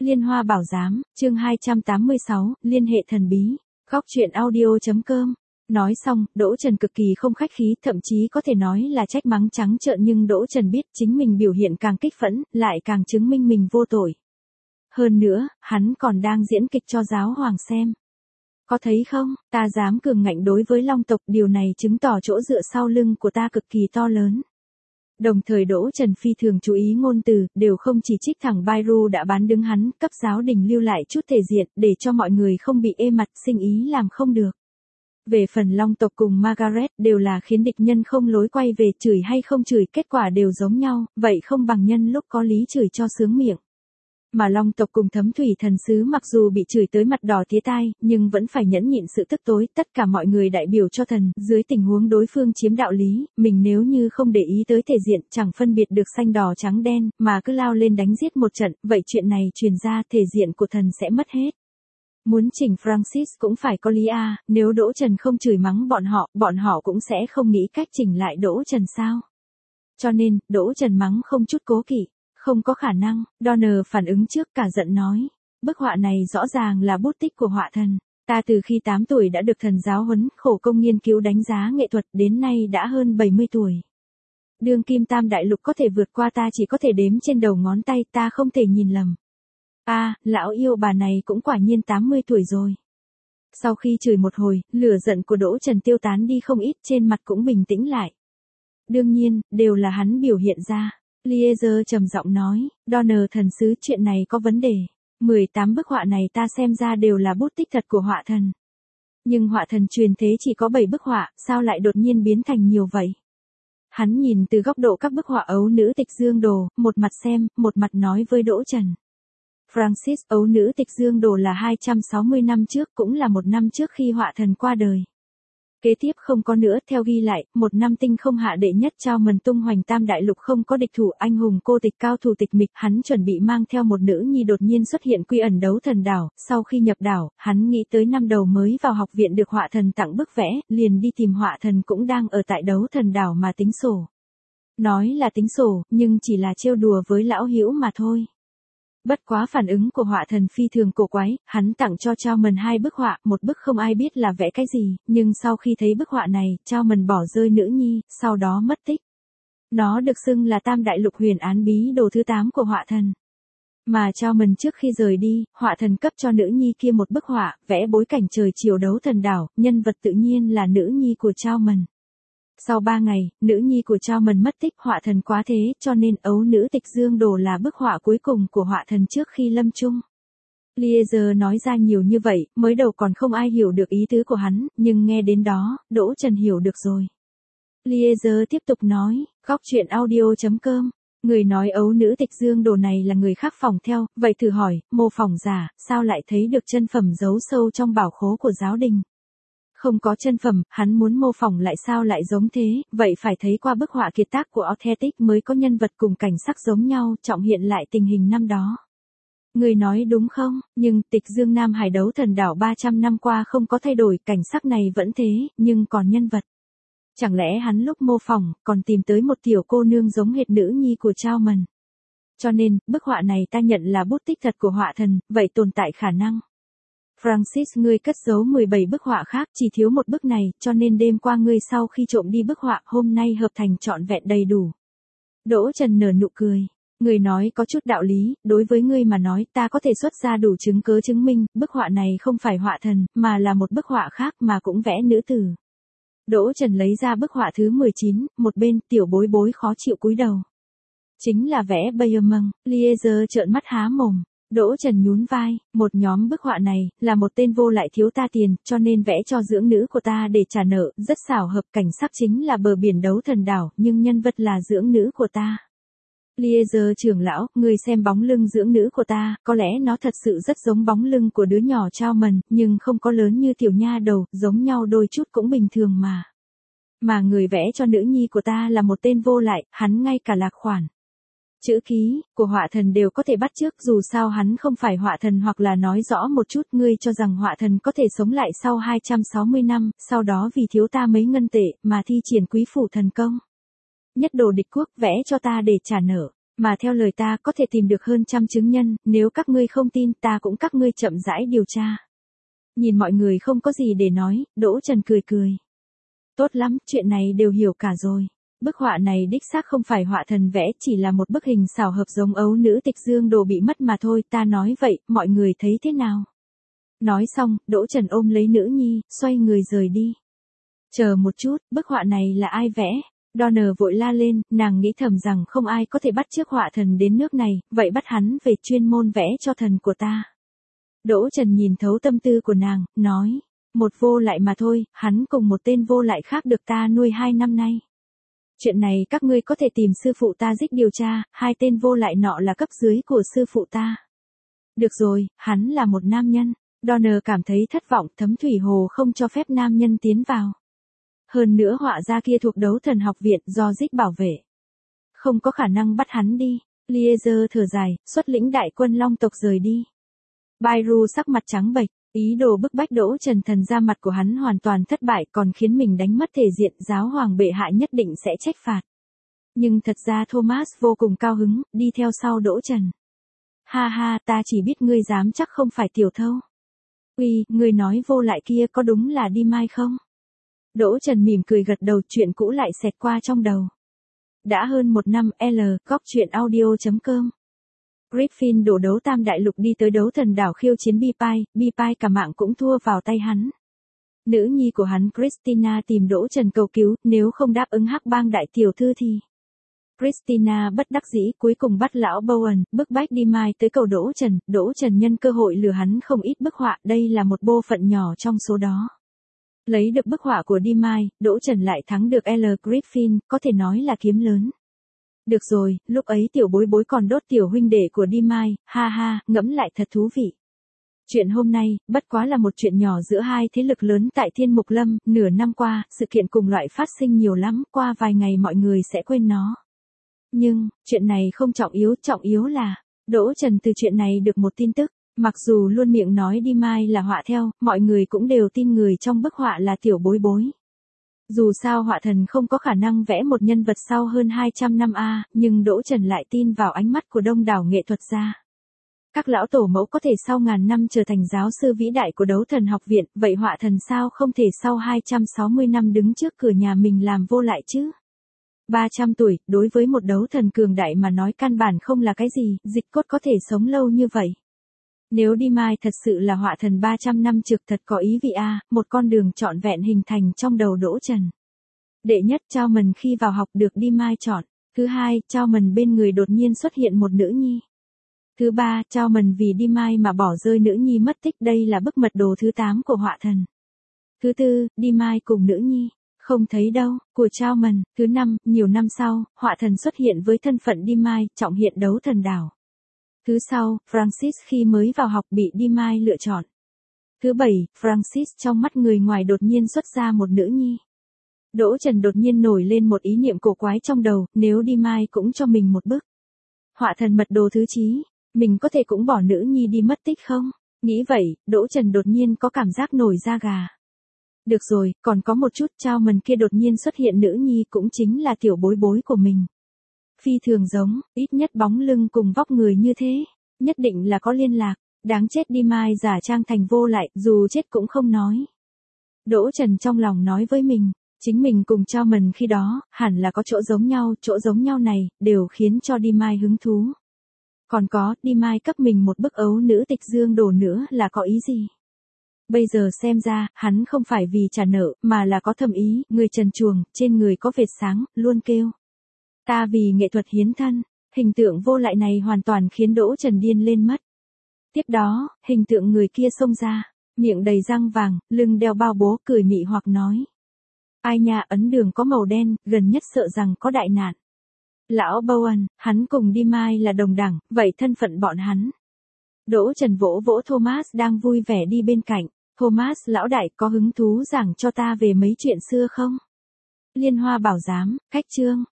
Liên Hoa Bảo Giám, chương 286, Liên hệ thần bí. Góc truyện audio.com. Nói xong, Đỗ Trần cực kỳ không khách khí, thậm chí có thể nói là trách mắng trắng trợn, nhưng Đỗ Trần biết chính mình biểu hiện càng kích phẫn, lại càng chứng minh mình vô tội. Hơn nữa, hắn còn đang diễn kịch cho giáo hoàng xem. Có thấy không, ta dám cường ngạnh đối với Long tộc, điều này chứng tỏ chỗ dựa sau lưng của ta cực kỳ to lớn. Đồng thời Đỗ Trần phi thường chú ý ngôn từ, đều không chỉ trích thẳng Bairu đã bán đứng hắn, cấp giáo đình lưu lại chút thể diện, để cho mọi người không bị ê mặt, sinh ý làm không được. Về phần Long tộc cùng Margaret đều là khiến địch nhân không lối quay về, chửi hay không chửi kết quả đều giống nhau, vậy không bằng nhân lúc có lý chửi cho sướng miệng. Mà Long tộc cùng Thấm Thủy Thần Sứ mặc dù bị chửi tới mặt đỏ tía tai, nhưng vẫn phải nhẫn nhịn sự tức tối, tất cả mọi người đại biểu cho thần, dưới tình huống đối phương chiếm đạo lý, mình nếu như không để ý tới thể diện, chẳng phân biệt được xanh đỏ trắng đen, mà cứ lao lên đánh giết một trận, vậy chuyện này truyền ra, thể diện của thần sẽ mất hết. Muốn chỉnh Francis cũng phải có lý a, nếu Đỗ Trần không chửi mắng bọn họ cũng sẽ không nghĩ cách chỉnh lại Đỗ Trần sao. Cho nên, Đỗ Trần mắng không chút cố kỵ. Không có khả năng, Donner phản ứng trước cả giận nói. Bức họa này rõ ràng là bút tích của họa thần. Ta từ khi 8 tuổi đã được thần giáo huấn, khổ công nghiên cứu đánh giá nghệ thuật, đến nay đã hơn 70 tuổi. Đương kim tam đại lục có thể vượt qua ta chỉ có thể đếm trên đầu ngón tay, ta không thể nhìn lầm. Lão yêu bà này cũng quả nhiên 80 tuổi rồi. Sau khi chửi một hồi, lửa giận của Đỗ Trần tiêu tán đi không ít, trên mặt cũng bình tĩnh lại. Đương nhiên, đều là hắn biểu hiện ra. Liezer trầm giọng nói, Donner thần sứ, chuyện này có vấn đề. 18 bức họa này ta xem ra đều là bút tích thật của họa thần. Nhưng họa thần truyền thế chỉ có 7 bức họa, sao lại đột nhiên biến thành nhiều vậy? Hắn nhìn từ góc độ các bức họa ấu nữ tịch dương đồ, một mặt xem, một mặt nói với Đỗ Trần. Francis, ấu nữ tịch dương đồ là 260 năm trước, cũng là một năm trước khi họa thần qua đời. Kế tiếp không có nữa, theo ghi lại, một năm tinh không hạ đệ nhất trao mần tung hoành tam đại lục không có địch thủ, anh hùng cô tịch cao thủ tịch mịch, hắn chuẩn bị mang theo một nữ nhi đột nhiên xuất hiện quy ẩn đấu thần đảo, sau khi nhập đảo, hắn nghĩ tới năm đầu mới vào học viện được họa thần tặng bức vẽ, liền đi tìm họa thần cũng đang ở tại đấu thần đảo mà tính sổ. Nói là tính sổ, nhưng chỉ là trêu đùa với lão hữu mà thôi. Bất quá phản ứng của họa thần phi thường cổ quái, hắn tặng cho Charmon 2 bức họa, một bức không ai biết là vẽ cái gì, nhưng sau khi thấy bức họa này, Charmon bỏ rơi nữ nhi, sau đó mất tích. Nó được xưng là tam đại lục huyền án bí đồ thứ 8 của họa thần. Mà Charmon trước khi rời đi, họa thần cấp cho nữ nhi kia một bức họa, vẽ bối cảnh trời chiều đấu thần đảo, nhân vật tự nhiên là nữ nhi của Charmon. Sau 3 ngày, nữ nhi của Charmon mất tích, họa thần quá thế, cho nên ấu nữ tịch dương đồ là bức họa cuối cùng của họa thần trước khi lâm chung. Liezer nói ra nhiều như vậy, mới đầu còn không ai hiểu được ý tứ của hắn, nhưng nghe đến đó, Đỗ Trần hiểu được rồi. Liezer tiếp tục nói, góc truyện audio.com. Người nói ấu nữ tịch dương đồ này là người khác phỏng theo, vậy thử hỏi, mô phỏng giả, sao lại thấy được chân phẩm giấu sâu trong bảo khố của giáo đình? Không có chân phẩm, hắn muốn mô phỏng lại sao lại giống thế, vậy phải thấy qua bức họa kiệt tác của Authentic mới có nhân vật cùng cảnh sắc giống nhau, trọng hiện lại tình hình năm đó. Người nói đúng không, nhưng tịch dương Nam Hải đấu thần đảo 300 năm qua không có thay đổi, cảnh sắc này vẫn thế, nhưng còn nhân vật. Chẳng lẽ hắn lúc mô phỏng, còn tìm tới một tiểu cô nương giống hệt nữ nhi của Charmon. Cho nên, bức họa này ta nhận là bút tích thật của họa thần, vậy tồn tại khả năng. Francis, ngươi cất giấu 17 bức họa khác, chỉ thiếu một bức này, cho nên đêm qua ngươi sau khi trộm đi bức họa, hôm nay hợp thành trọn vẹn đầy đủ. Đỗ Trần nở nụ cười. Ngươi nói có chút đạo lý, đối với ngươi mà nói, ta có thể xuất ra đủ chứng cớ chứng minh, bức họa này không phải họa thần, mà là một bức họa khác mà cũng vẽ nữ tử. Đỗ Trần lấy ra bức họa thứ 19, một bên, tiểu bối bối khó chịu cúi đầu. Chính là vẽ Bayermang, Liezer trợn mắt há mồm. Đỗ Trần nhún vai, một nhóm bức họa này, là một tên vô lại thiếu ta tiền, cho nên vẽ cho dưỡng nữ của ta để trả nợ, rất xảo hợp, cảnh sắc chính là bờ biển đấu thần đảo, nhưng nhân vật là dưỡng nữ của ta. Liezer trưởng lão, người xem bóng lưng dưỡng nữ của ta, có lẽ nó thật sự rất giống bóng lưng của đứa nhỏ Charmon, nhưng không có lớn như tiểu nha đầu, giống nhau đôi chút cũng bình thường mà. Mà người vẽ cho nữ nhi của ta là một tên vô lại, hắn ngay cả lạc khoản. Chữ ký của họa thần đều có thể bắt chước, dù sao hắn không phải họa thần, hoặc là nói rõ một chút, ngươi cho rằng họa thần có thể sống lại sau 260 năm, sau đó vì thiếu ta mấy ngân tệ mà thi triển quý phủ thần công. Nhất đồ địch quốc vẽ cho ta để trả nợ. Mà theo lời ta có thể tìm được hơn 100 chứng nhân, nếu các ngươi không tin ta cũng các ngươi chậm rãi điều tra. Nhìn mọi người không có gì để nói, Đỗ Trần cười cười. Tốt lắm, chuyện này đều hiểu cả rồi. Bức họa này đích xác không phải họa thần vẽ, chỉ là một bức hình xảo hợp giống ấu nữ tịch dương đồ bị mất mà thôi, ta nói vậy, mọi người thấy thế nào? Nói xong, Đỗ Trần ôm lấy nữ nhi, xoay người rời đi. Chờ một chút, bức họa này là ai vẽ? Donner vội la lên, nàng nghĩ thầm rằng không ai có thể bắt chước họa thần đến nước này, vậy bắt hắn về chuyên môn vẽ cho thần của ta. Đỗ Trần nhìn thấu tâm tư của nàng, nói, một vô lại mà thôi, hắn cùng một tên vô lại khác được ta nuôi 2 năm nay. Chuyện này các ngươi có thể tìm sư phụ ta dích điều tra, 2 tên vô lại nọ là cấp dưới của sư phụ ta. Được rồi, hắn là một nam nhân. Donner cảm thấy thất vọng, Thấm Thủy Hồ không cho phép nam nhân tiến vào. Hơn nữa họa gia kia thuộc Đấu Thần Học Viện do dích bảo vệ. Không có khả năng bắt hắn đi. Liezer thở dài, xuất lĩnh đại quân Long tộc rời đi. Bairu sắc mặt trắng bệch, ý đồ bức bách Đỗ Trần thần ra mặt của hắn hoàn toàn thất bại còn khiến mình đánh mất thể diện, giáo hoàng bệ hạ nhất định sẽ trách phạt. Nhưng thật ra Thomas vô cùng cao hứng, đi theo sau Đỗ Trần. Ha ha, ta chỉ biết ngươi dám chắc không phải tiểu thâu. Uy, ngươi nói vô lại kia có đúng là đi mai không? Đỗ Trần mỉm cười gật đầu, chuyện cũ lại xẹt qua trong đầu. Đã hơn 1 năm, góc truyện audio.com. Griffin đổ đấu tam đại lục đi tới đấu thần đảo khiêu chiến Bi-Pai cả mạng cũng thua vào tay hắn. Nữ nhi của hắn Christina tìm Đỗ Trần cầu cứu, nếu không đáp ứng hắc bang đại tiểu thư thì. Christina bất đắc dĩ cuối cùng bắt lão Bowen, bức bách đi mai tới cầu Đỗ Trần nhân cơ hội lừa hắn không ít bức họa, đây là một bộ phận nhỏ trong số đó. Lấy được bức họa của đi mai, Đỗ Trần lại thắng được L. Griffin, có thể nói là kiếm lớn. Được rồi, lúc ấy tiểu bối bối còn đốt tiểu huynh đệ của đi mai, ha ha, ngẫm lại thật thú vị. Chuyện hôm nay, bất quá là một chuyện nhỏ giữa 2 thế lực lớn tại Thiên Mục Lâm, nửa năm qua, sự kiện cùng loại phát sinh nhiều lắm, qua vài ngày mọi người sẽ quên nó. Nhưng, chuyện này không trọng yếu là, Đỗ Trần từ chuyện này được một tin tức, mặc dù luôn miệng nói đi mai là họa theo, mọi người cũng đều tin người trong bức họa là tiểu bối bối. Dù sao họa thần không có khả năng vẽ một nhân vật sau hơn 200 năm nhưng Đỗ Trần lại tin vào ánh mắt của đông đảo nghệ thuật gia. Các lão tổ mẫu có thể sau ngàn năm trở thành giáo sư vĩ đại của Đấu Thần Học Viện, vậy họa thần sao không thể sau 260 năm đứng trước cửa nhà mình làm vô lại chứ? 300 tuổi, đối với một đấu thần cường đại mà nói căn bản không là cái gì, dịch cốt có thể sống lâu như vậy. Nếu đi mai thật sự là họa thần 300 năm trực thật có ý vị một con đường trọn vẹn hình thành trong đầu Đỗ Trần. Đệ nhất, Chao Mần khi vào học được đi mai chọn. Thứ hai, Chao Mần bên người đột nhiên xuất hiện một nữ nhi. Thứ ba, Chao Mần vì đi mai mà bỏ rơi nữ nhi mất tích, đây là bức mật đồ thứ 8 của họa thần. Thứ tư, đi mai cùng nữ nhi. Không thấy đâu, của Chao Mần. Thứ năm, nhiều năm sau, họa thần xuất hiện với thân phận đi mai, trọng hiện đấu thần đảo. Thứ sáu, Francis khi mới vào học bị đi mai lựa chọn. Thứ bảy, Francis trong mắt người ngoài đột nhiên xuất ra một nữ nhi. Đỗ Trần đột nhiên nổi lên một ý niệm cổ quái trong đầu, nếu đi mai cũng cho mình một bức. Họa thần mật đồ thứ 9, mình có thể cũng bỏ nữ nhi đi mất tích không? Nghĩ vậy, Đỗ Trần đột nhiên có cảm giác nổi da gà. Được rồi, còn có một chút, Chao Mần kia đột nhiên xuất hiện nữ nhi cũng chính là tiểu bối bối của mình. Phi thường giống, ít nhất bóng lưng cùng vóc người như thế, nhất định là có liên lạc, đáng chết đi mai giả trang thành vô lại, dù chết cũng không nói. Đỗ Trần trong lòng nói với mình, chính mình cùng Chao Mần khi đó, hẳn là có chỗ giống nhau này, đều khiến cho đi mai hứng thú. Còn có, đi mai cấp mình một bức ấu nữ tịch dương đồ nữa là có ý gì? Bây giờ xem ra, hắn không phải vì trả nợ, mà là có thâm ý, người trần truồng, trên người có vệt sáng, luôn kêu. Ta vì nghệ thuật hiến thân, hình tượng vô lại này hoàn toàn khiến Đỗ Trần điên lên mất. Tiếp đó, hình tượng người kia xông ra, miệng đầy răng vàng, lưng đeo bao bố, cười mị hoặc nói. Ai nha, ấn đường có màu đen, gần nhất sợ rằng có đại nạn. Lão Bowen, hắn cùng đi mai là đồng đẳng, vậy thân phận bọn hắn. Đỗ Trần vỗ vỗ Thomas đang vui vẻ đi bên cạnh. Thomas lão đại có hứng thú giảng cho ta về mấy chuyện xưa không? Liên Hoa bảo giám, cách chương.